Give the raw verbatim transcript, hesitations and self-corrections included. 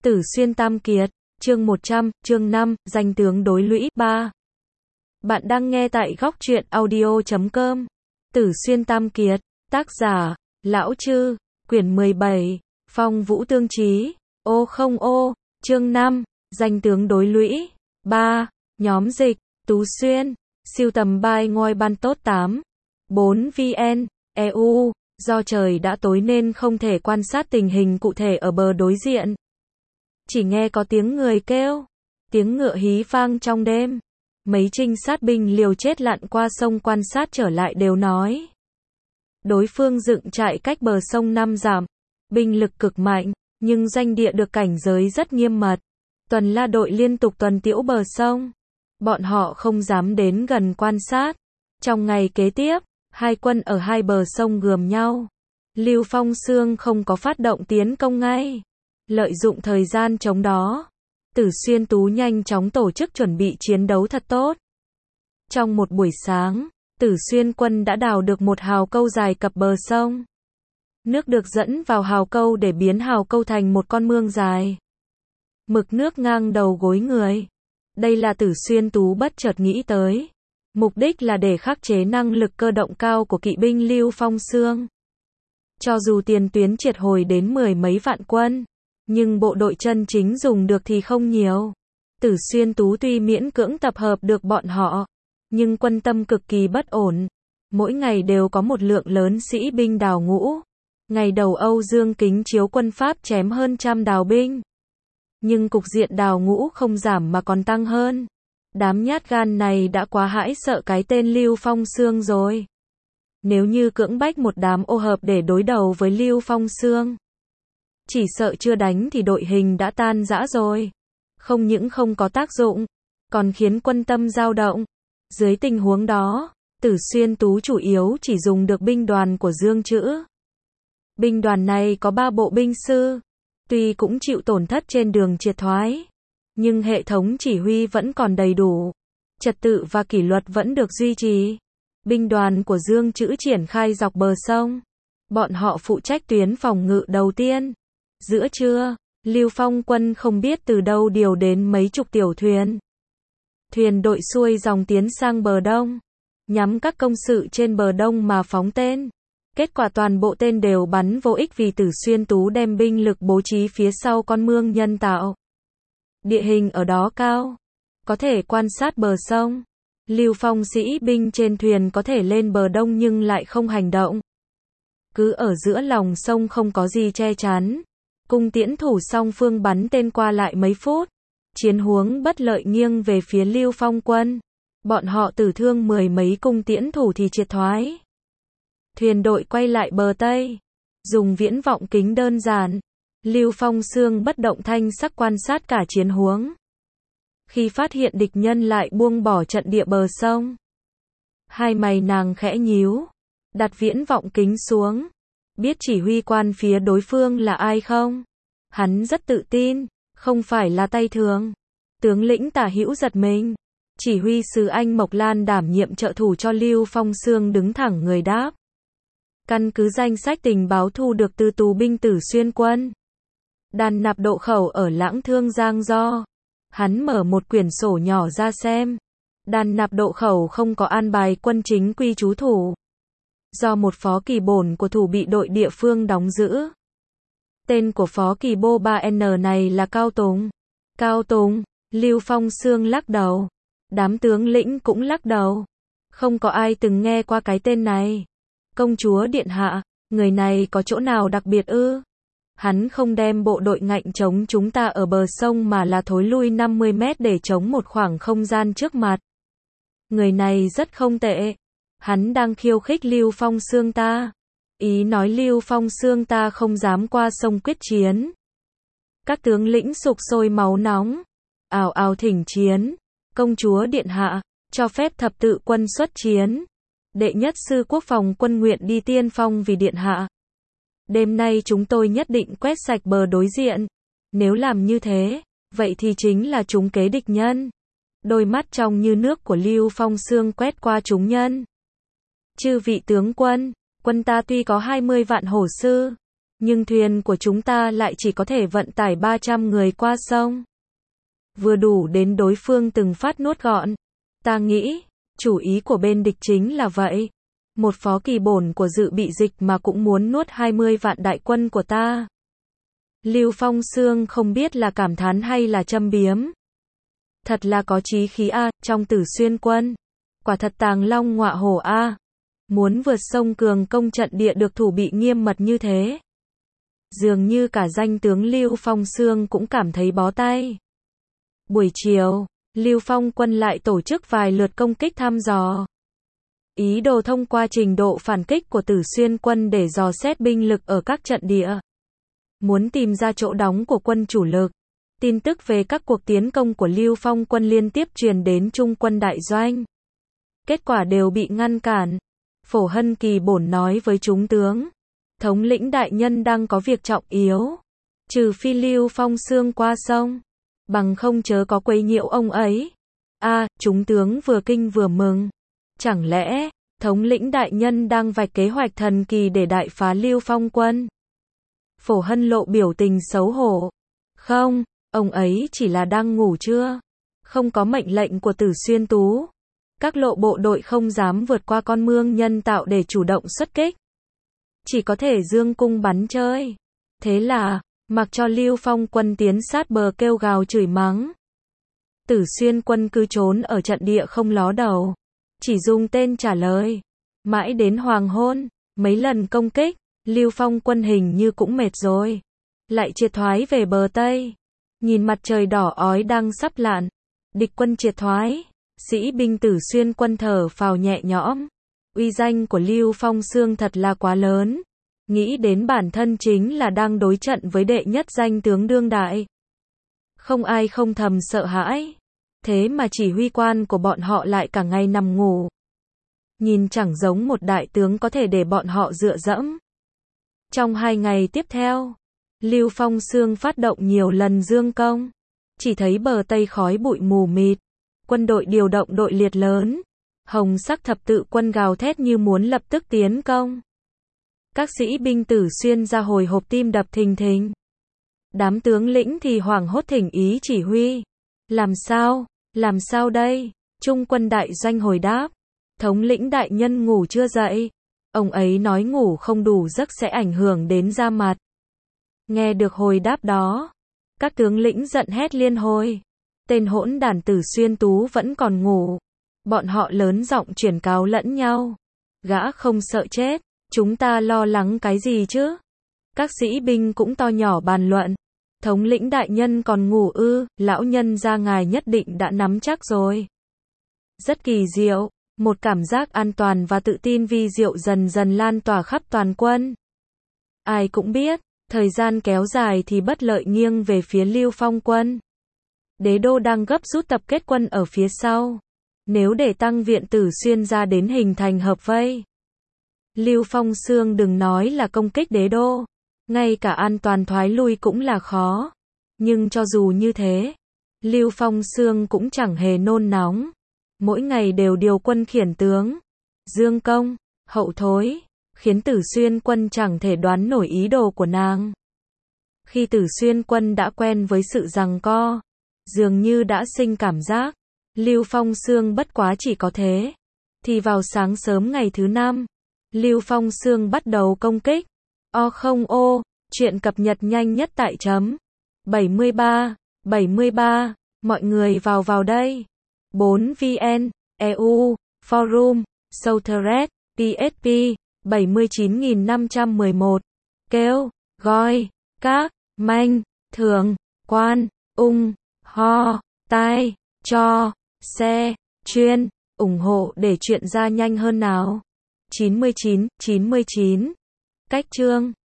Tử Xuyên Tam Kiệt, chương một trăm, chương năm, danh tướng đối lũy, ba. Bạn đang nghe tại góc truyện audio chấm com. Tử Xuyên Tam Kiệt, tác giả, Lão Chư, quyển mười bảy, Phong Vũ Tương Chí, ô không ô, chương năm, danh tướng đối lũy, ba, nhóm dịch, Tú Xuyên, siêu tầm bài ngôi ban tốt tám, bốn vn, e u, do trời đã tối nên không thể quan sát tình hình cụ thể ở bờ đối diện. Chỉ nghe có tiếng người kêu, tiếng ngựa hí vang trong đêm. Mấy trinh sát binh liều chết lặn qua sông quan sát trở lại đều nói. Đối phương dựng trại cách bờ sông năm dặm, binh lực cực mạnh, nhưng doanh địa được cảnh giới rất nghiêm mật. Tuần la đội liên tục tuần tiễu bờ sông. Bọn họ không dám đến gần quan sát. Trong ngày kế tiếp, hai quân ở hai bờ sông gườm nhau. Lưu Phong Xương không có phát động tiến công ngay. Lợi dụng thời gian chống đó, Tử Xuyên Tú nhanh chóng tổ chức chuẩn bị chiến đấu thật tốt. Trong một buổi sáng, Tử Xuyên quân đã đào được một hào câu dài cập bờ sông. Nước được dẫn vào hào câu để biến hào câu thành một con mương dài. Mực nước ngang đầu gối người. Đây là Tử Xuyên Tú bất chợt nghĩ tới. Mục đích là để khắc chế năng lực cơ động cao của kỵ binh Lưu Phong Xương. Cho dù tiền tuyến triệt hồi đến mười mấy vạn quân, nhưng bộ đội chân chính dùng được thì không nhiều. Tử Xuyên Tú tuy miễn cưỡng tập hợp được bọn họ, nhưng quân tâm cực kỳ bất ổn. Mỗi ngày đều có một lượng lớn sĩ binh đào ngũ. Ngày đầu Âu Dương Kính chiếu quân Pháp chém hơn trăm đào binh. Nhưng cục diện đào ngũ không giảm mà còn tăng hơn. Đám nhát gan này đã quá hãi sợ cái tên Lưu Phong Xương rồi. Nếu như cưỡng bách một đám ô hợp để đối đầu với Lưu Phong Xương, chỉ sợ chưa đánh thì đội hình đã tan rã rồi. Không những không có tác dụng, còn khiến quân tâm dao động. Dưới tình huống đó, Tử Xuyên Tú chủ yếu chỉ dùng được binh đoàn của Dương Chữ. Binh đoàn này có ba bộ binh sư, tuy cũng chịu tổn thất trên đường triệt thoái, nhưng hệ thống chỉ huy vẫn còn đầy đủ. Trật tự và kỷ luật vẫn được duy trì. Binh đoàn của Dương Chữ triển khai dọc bờ sông. Bọn họ phụ trách tuyến phòng ngự đầu tiên. Giữa trưa, Lưu Phong quân không biết từ đâu điều đến mấy chục tiểu thuyền. Thuyền đội xuôi dòng tiến sang bờ đông, nhắm các công sự trên bờ đông mà phóng tên. Kết quả toàn bộ tên đều bắn vô ích vì Tử Xuyên Tú đem binh lực bố trí phía sau con mương nhân tạo. Địa hình ở đó cao, có thể quan sát bờ sông. Lưu Phong sĩ binh trên thuyền có thể lên bờ đông nhưng lại không hành động. Cứ ở giữa lòng sông không có gì che chắn. Cung tiễn thủ song phương bắn tên qua lại mấy phút. Chiến huống bất lợi nghiêng về phía Lưu Phong quân. Bọn họ tử thương mười mấy cung tiễn thủ thì triệt thoái. Thuyền đội quay lại bờ Tây. Dùng viễn vọng kính đơn giản. Lưu Phong Xương bất động thanh sắc quan sát cả chiến huống. Khi phát hiện địch nhân lại buông bỏ trận địa bờ sông, hai mày nàng khẽ nhíu. Đặt viễn vọng kính xuống. Biết chỉ huy quan phía đối phương là ai không? Hắn rất tự tin, không phải là tay thường. Tướng lĩnh Tả Hữu giật mình. Chỉ huy sứ Anh Mộc Lan đảm nhiệm trợ thủ cho Lưu Phong Xương đứng thẳng người đáp. Căn cứ danh sách tình báo thu được từ tù binh Tử Xuyên quân, đàn nạp độ khẩu ở Lãng Thương Giang do. Hắn mở một quyển sổ nhỏ ra xem. Đàn nạp độ khẩu không có an bài quân chính quy trú thủ. Do một phó kỳ bổn của thủ bị đội địa phương đóng giữ. Tên của phó kỳ bô ba N này là Cao Tùng. Cao Tùng, Lưu Phong Xương lắc đầu. Đám tướng lĩnh cũng lắc đầu. Không có ai từng nghe qua cái tên này. Công chúa điện hạ, người này có chỗ nào đặc biệt ư? Hắn không đem bộ đội ngạnh chống chúng ta ở bờ sông mà là thối lui năm mươi mét để chống một khoảng không gian trước mặt. Người này rất không tệ. Hắn đang khiêu khích Lưu Phong Xương ta. Ý nói Lưu Phong Xương ta không dám qua sông quyết chiến. Các tướng lĩnh sục sôi máu nóng. Ào ào thỉnh chiến. Công chúa điện hạ, cho phép thập tự quân xuất chiến. Đệ nhất sư quốc phòng quân nguyện đi tiên phong vì điện hạ. Đêm nay chúng tôi nhất định quét sạch bờ đối diện. Nếu làm như thế, vậy thì chính là trúng kế địch nhân. Đôi mắt trong như nước của Lưu Phong Xương quét qua chúng nhân. Chư vị tướng quân, quân ta tuy có hai mươi vạn hổ sư, Nhưng thuyền của chúng ta lại chỉ có thể vận tải ba trăm người qua sông. Vừa đủ đến đối phương từng phát nuốt gọn. Ta nghĩ, chủ ý của bên địch chính là vậy. Một phó kỳ bổn của dự bị dịch mà cũng muốn nuốt hai mươi vạn đại quân của ta. Lưu Phong Xương không biết là cảm thán hay là châm biếm. Thật là có chí khí a, trong Tử Xuyên quân. Quả thật tàng long ngọa hổ a. Muốn vượt sông cường công trận địa được thủ bị nghiêm mật như thế. Dường như cả danh tướng Lưu Phong Xương cũng cảm thấy bó tay. Buổi chiều, Lưu Phong quân lại tổ chức vài lượt công kích thăm dò. Ý đồ thông qua trình độ phản kích của Tử Xuyên quân để dò xét binh lực ở các trận địa. Muốn tìm ra chỗ đóng của quân chủ lực. Tin tức về các cuộc tiến công của Lưu Phong quân liên tiếp truyền đến Trung quân đại doanh. Kết quả đều bị ngăn cản. Phổ Hân Kỳ bổn nói với chúng tướng. Thống lĩnh đại nhân đang có việc trọng yếu. Trừ phi Lưu Phong Xương qua sông. Bằng không chớ có quấy nhiễu ông ấy. A, chúng tướng vừa kinh vừa mừng. Chẳng lẽ, thống lĩnh đại nhân đang vạch kế hoạch thần kỳ để đại phá Lưu Phong quân? Phổ Hân lộ biểu tình xấu hổ. Không, ông ấy chỉ là đang ngủ trưa. Không có mệnh lệnh của Tử Xuyên Tú. Các lộ bộ đội không dám vượt qua con mương nhân tạo để chủ động xuất kích. Chỉ có thể dương cung bắn chơi. Thế là, mặc cho Lưu Phong quân tiến sát bờ kêu gào chửi mắng. Tử Xuyên quân cứ trốn ở trận địa không ló đầu. Chỉ dùng tên trả lời. Mãi đến hoàng hôn, mấy lần công kích, Lưu Phong quân hình như cũng mệt rồi. Lại triệt thoái về bờ Tây. Nhìn mặt trời đỏ ói đang sắp lặn. Địch quân triệt thoái. Sĩ binh Tử Xuyên quân thở phào nhẹ nhõm. Uy danh của Lưu Phong Xương thật là quá lớn. Nghĩ đến bản thân chính là đang đối trận với đệ nhất danh tướng đương đại. Không ai không thầm sợ hãi. Thế mà chỉ huy quan của bọn họ lại cả ngày nằm ngủ. Nhìn chẳng giống một đại tướng có thể để bọn họ dựa dẫm. Trong hai ngày tiếp theo, Lưu Phong Xương phát động nhiều lần dương công. Chỉ thấy bờ Tây khói bụi mù mịt. Quân đội điều động đội liệt lớn. Hồng sắc thập tự quân gào thét như muốn lập tức tiến công. Các sĩ binh Tử Xuyên ra hồi hộp tim đập thình thình. Đám tướng lĩnh thì hoảng hốt thỉnh ý chỉ huy. Làm sao? Làm sao đây? Trung quân đại doanh hồi đáp. Thống lĩnh đại nhân ngủ chưa dậy. Ông ấy nói ngủ không đủ giấc sẽ ảnh hưởng đến da mặt. Nghe được hồi đáp đó. Các tướng lĩnh giận hét liên hồi. Tên hỗn đản Tử Xuyên Tú vẫn còn ngủ. Bọn họ lớn giọng truyền cáo lẫn nhau. Gã không sợ chết. Chúng ta lo lắng cái gì chứ? Các sĩ binh cũng to nhỏ bàn luận. Thống lĩnh đại nhân còn ngủ ư, lão nhân gia ngài nhất định đã nắm chắc rồi. Rất kỳ diệu, một cảm giác an toàn và tự tin vi diệu dần dần lan tỏa khắp toàn quân. Ai cũng biết, thời gian kéo dài thì bất lợi nghiêng về phía Lưu Phong quân. Đế đô đang gấp rút tập kết quân ở phía sau. Nếu để tăng viện Tử Xuyên ra đến hình thành hợp vây. Lưu Phong Xương đừng nói là công kích đế đô. Ngay cả an toàn thoái lui cũng là khó. Nhưng cho dù như thế, Lưu Phong Xương cũng chẳng hề nôn nóng. Mỗi ngày đều điều quân khiển tướng. Dương công, hậu thối, khiến Tử Xuyên quân chẳng thể đoán nổi ý đồ của nàng. Khi Tử Xuyên quân đã quen với sự giằng co, dường như đã sinh cảm giác, Lưu Phong Xương bất quá chỉ có thế. Thì vào sáng sớm ngày thứ năm, Lưu Phong Xương bắt đầu công kích. O không ô, chuyện cập nhật nhanh nhất tại chấm bảy mươi ba, bảy mươi ba, mọi người vào vào đây. bốn vn, e u, Forum, Southred, pê ét pê, bảy mươi chín nghìn năm trăm mười một. Kêu, gọi, các, manh, thường, quan, ung, ho, tai, cho, xe, chuyên, ủng hộ để chuyện ra nhanh hơn nào. chín mươi chín, chín mươi chín. Cách chương